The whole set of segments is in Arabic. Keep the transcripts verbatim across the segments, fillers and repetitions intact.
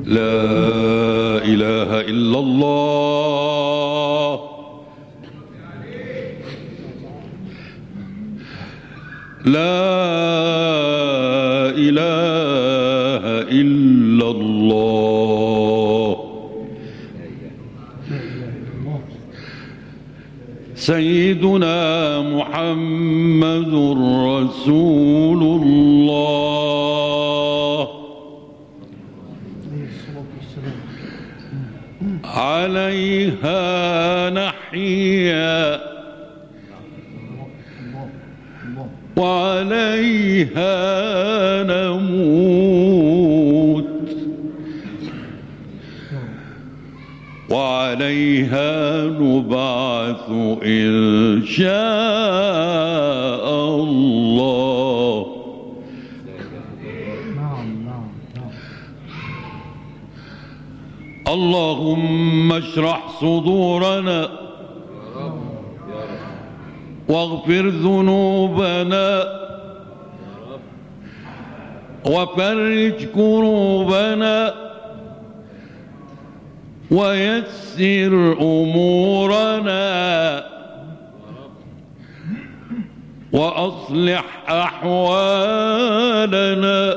لا إله إلا الله لا إله إلا الله سيدنا محمد رسول الله عليها نحيا وعليها نموت وعليها نبعث إن شاء الله. اللهم اشرح صدورنا واغفر ذنوبنا وفرج كروبنا ويسر أمورنا وأصلح أحوالنا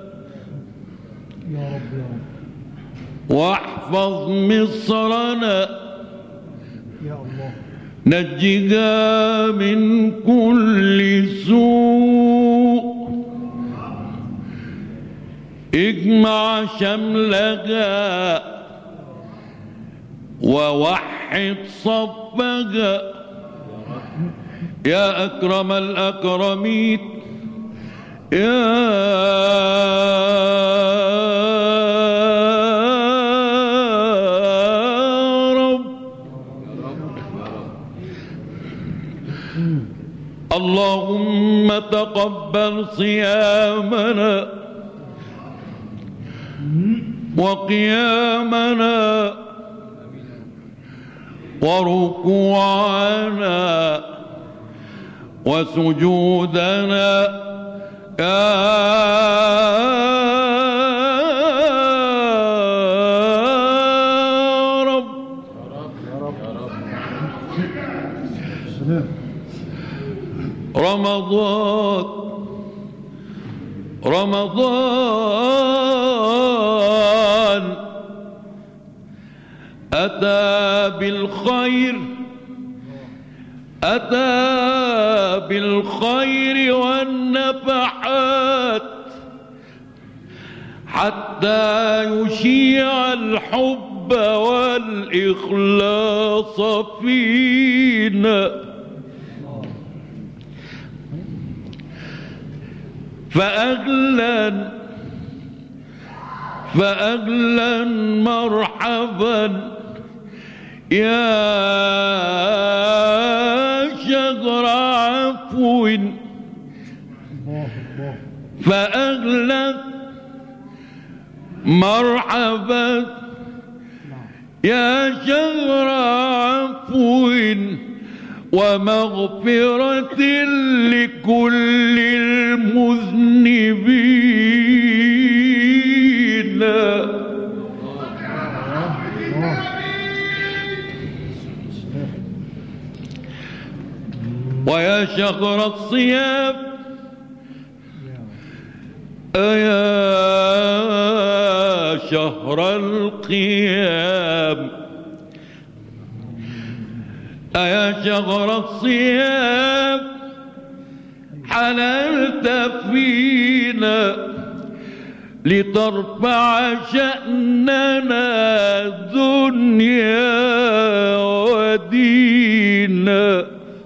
واحفظ مصرنا نجها من كل سوء اجمع شملها ووحد صفها يا أكرم الأكرمين يا اللهم تقبل صيامنا وقيامنا وركوعنا وسجودنا يا رب. رمضان رمضان أتى بالخير أتى بالخير والنفحات حتى يشيع الحب والإخلاص فينا. فأهلا فأهلا مرحبا يا شهر عفو فأهلا مرحبا يا شهر عفو ومغفرة لكل المذنبين. ويا شهر الصيام أيا شهر القيام أيا شهر الصيام حللت فينا لترفع شأننا دنيا ودينا.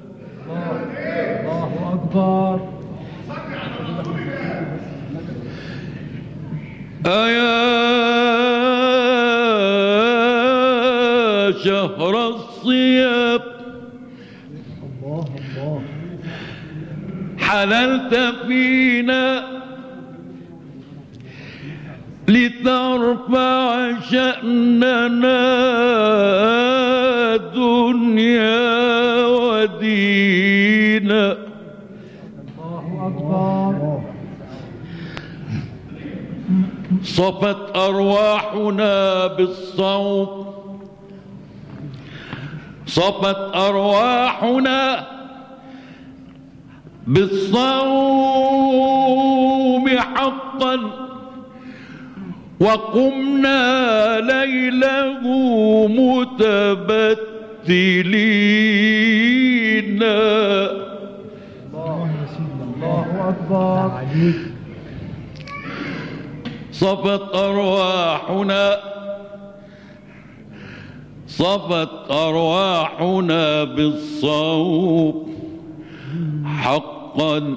الله أكبر. أيا شهر الصيام حللت فينا لترفع شأننا دنيا ودينا. الله أكبر. صفت أرواحنا بالصوم صفت أرواحنا بالصوم حقا وقمنا ليله متبتلين. الله أكبر. صفت أرواحنا صفت أرواحنا بالصوم حقا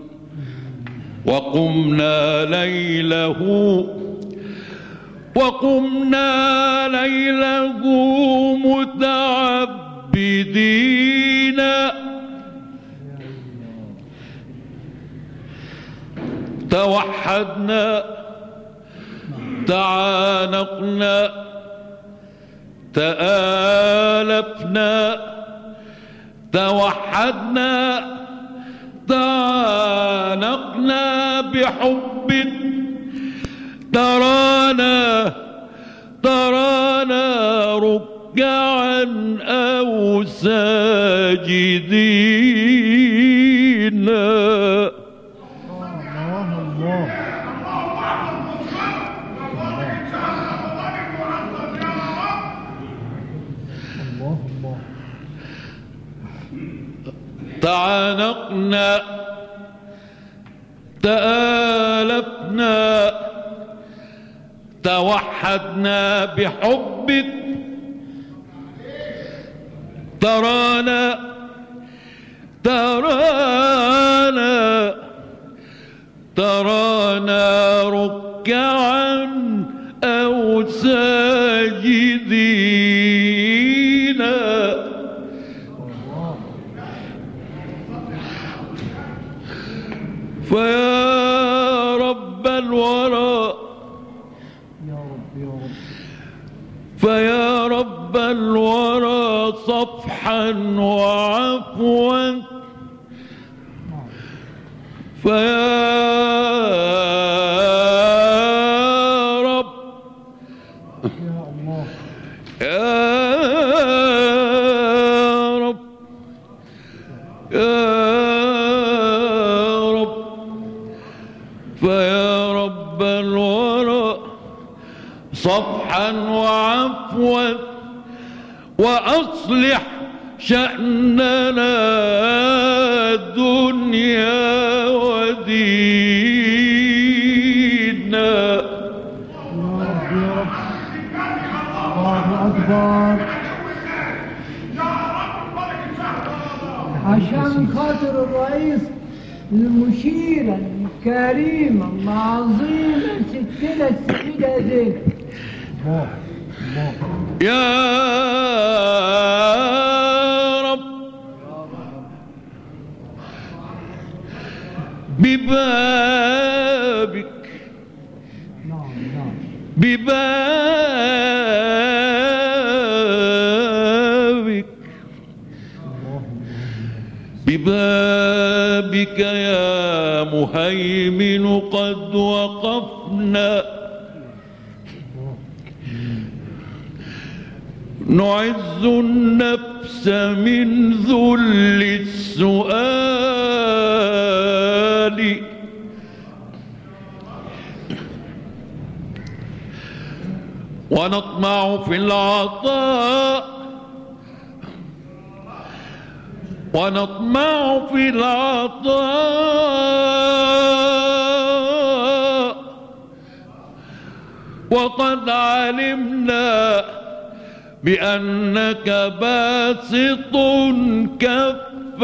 وقمنا ليله وقمنا ليله متعبدين. توحدنا تعانقنا تآلفنا توحدنا تعانقنا بحب ترانا ترانا ركعا أو ساجدين. تعانقنا تآلفنا توحدنا بحبك ترانا ترانا ترانا ركعا أو ساجدين. فيا رب الورى فيا رب الورى صفحا وعفوا فيا رب يا رب يا رب فيا رب الورى صفحا وعفوا وأصلح شأننا دنيا وديننا. الله أكبر. عشان خاطر الرئيس المشيرة الكريمة العظيمة ستنا السيدة زينب. يا رب ببابك ببابك ببابك يا مهيمن قد وقفنا نعز النفس من ذل السؤال ونطمع في العطاء ونطمع في العطاء وقد علمنا بأنك باسط كف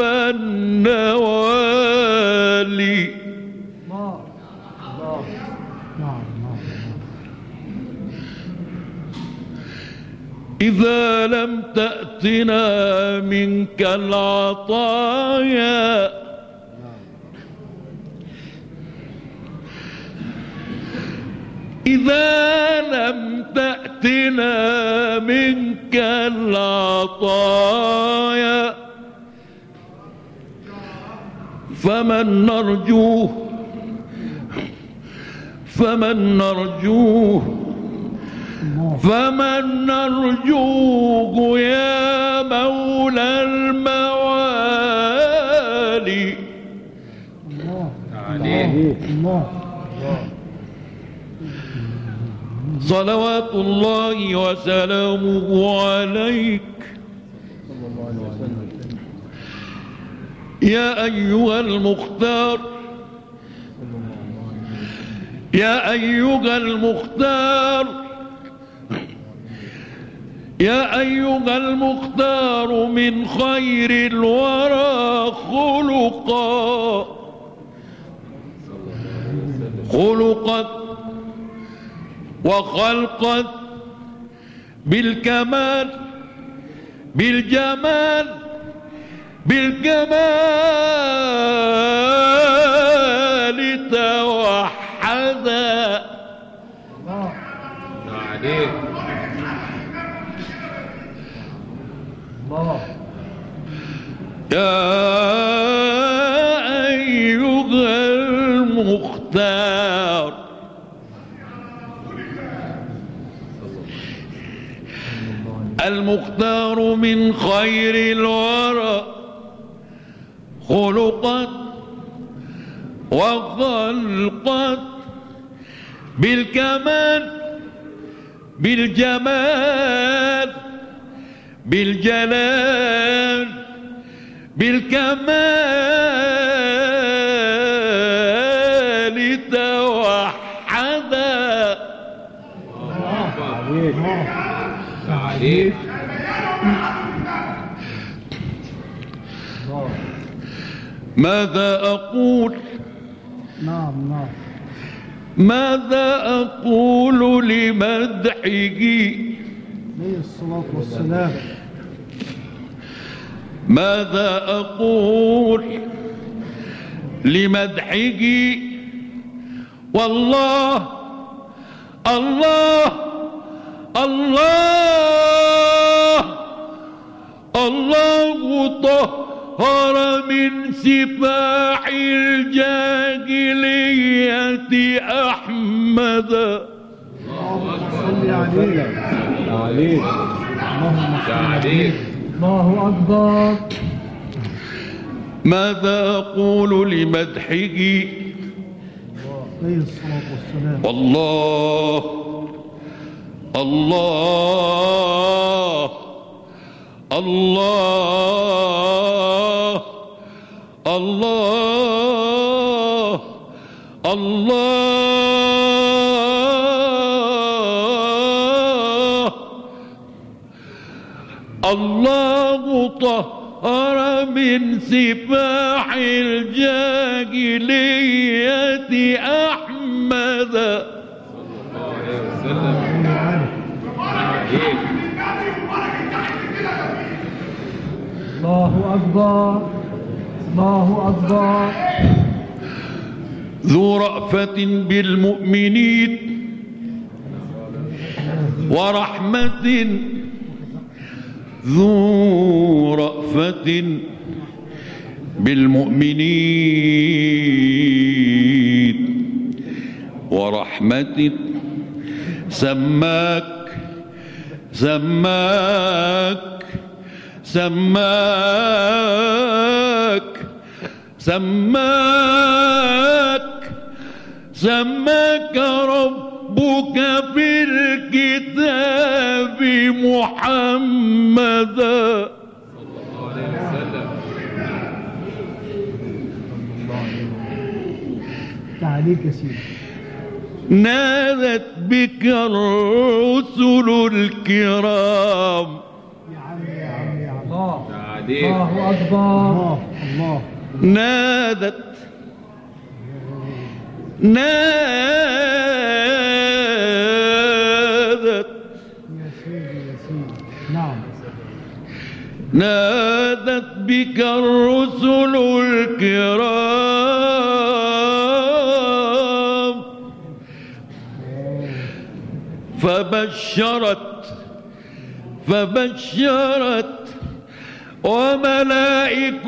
النوالي. إذا لم تأتنا منك العطايا إذا لم تأتنا منك العطايا فمن نرجوه فمن نرجوه فمن نرجوه يا مولى الموالي. صلوات الله وسلامه عليك يا أيها المختار يا أيها المختار يا أيها المختار من خير الورى خلقا خلقت وخلقت بالكمال بالجمال بالجمال توحدا. يا أيها المختار المختار من خير الورى خلقت وخلقت بالكمال بالجمال بالجلال بالكمال توحدا. ماذا أقول نعم نعم ماذا أقول لمدحه عليه الصلاة والسلام. ماذا أقول لمدحه والله الله الله الله طهر من سفاح الجاهلية أحمد. اللهم صل عليه عليه اللهم صل عليه. الله أكبر. ماذا أقول لمدحه عليه الصلاة والسلام. والله الله الله الله الله الله طهر من سفاح الجاهلية أحمد. الله أكبر الله أكبر. ذو رأفة بالمؤمنين ورحمة ذو رأفة بالمؤمنين ورحمة سماك سماك سماك سماك سماك ربك في الكتاب محمدا. تعليق يا سيدي. نادت بك الرسل الكرام. يا عم يا عم يا الله. الله أكبر. الله الله. نادت نادت يا سيدي يا سيدي. نعم. نادت بك الرسل الكرام فبشرت فبشرت وملائك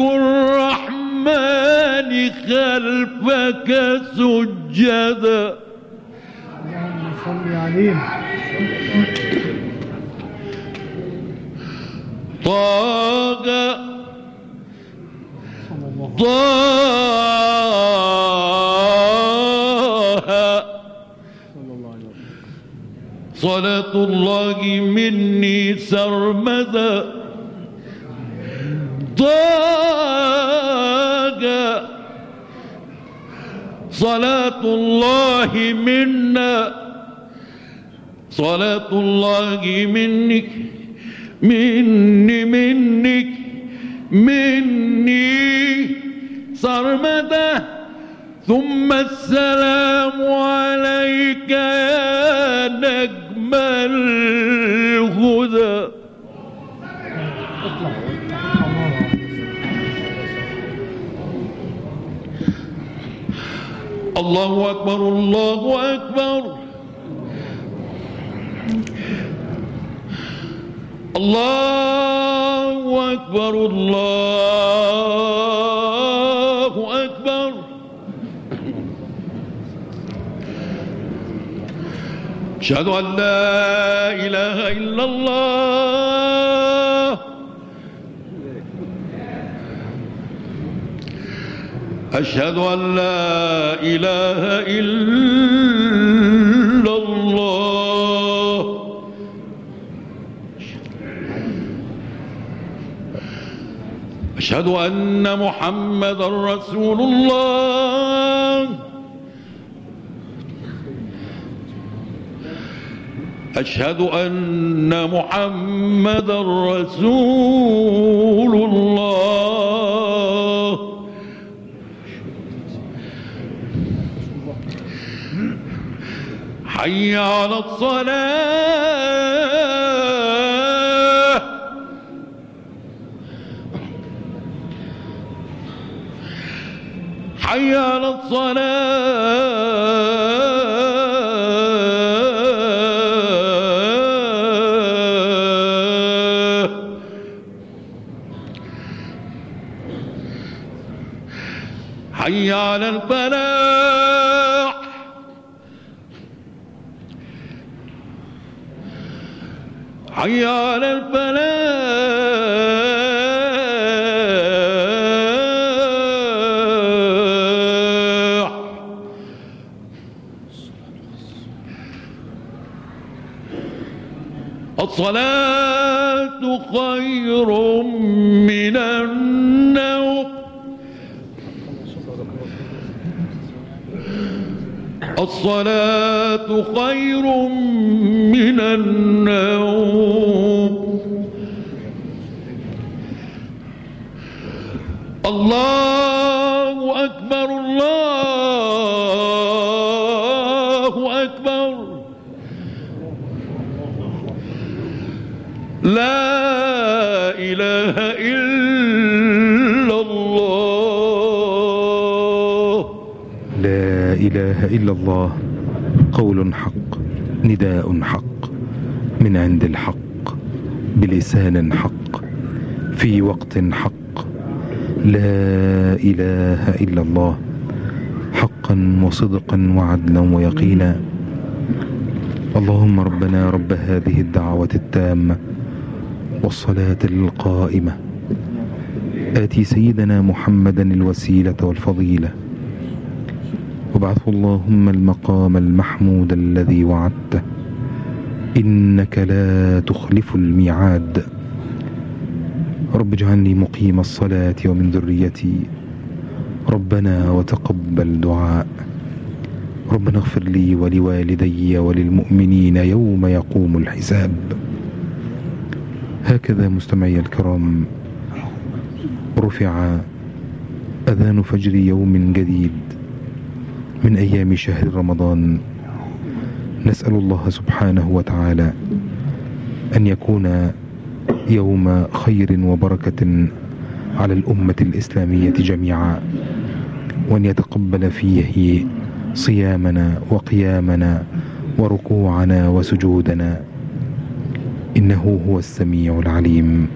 الرحمن خلفك سجدا. صل يا عليم. طه طه صلاة الله مني سرمدا طه صلاة الله منا صلاة الله منك مني منك مني سرمدا ثم السلام عليك يا نجم الهدى. الله أكبر الله أكبر الله أكبر الله أكبر. أشهد أن لا إله إلا الله أشهد أن لا إله إلا الله أشهد أن محمدا رسول الله أشهد أن محمدا رسول الله حي على الصلاة حي على الصلاة حي على الفلاح حي على الفلاح. الصلاة خير من النوم الصلاة خير من النوم. الله أكبر الله أكبر لا إله إلا الله. لا إله إلا الله قول حق نداء حق من عند الحق بلسان حق في وقت حق. لا إله إلا الله حقا وصدقا وعدلا ويقينا. اللهم ربنا رب هذه الدعوة التامة والصلاة القائمة آتي سيدنا محمدا الوسيلة والفضيلة وابعثه اللهم المقام المحمود الذي وعدته إنك لا تخلف الميعاد. رب اجعلني مقيم الصلاة ومن ذريتي ربنا وتقبل دعاء. ربنا اغفر لي ولوالدي وللمؤمنين يوم يقوم الحساب. هكذا مستمعي الكرام رفع أذان فجر يوم جديد من أيام شهر رمضان. نسأل الله سبحانه وتعالى أن يكون يوم خير وبركة على الأمة الإسلامية جميعا، وأن يتقبل فيه صيامنا وقيامنا وركوعنا وسجودنا إنه هو السميع العليم.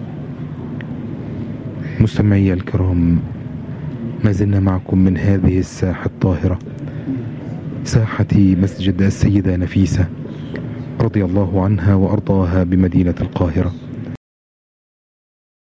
مستمعي الكرام، ما زلنا معكم من هذه الساحة الطاهرة ساحة مسجد السيدة نفيسة رضي الله عنها وأرضاها بمدينة القاهرة.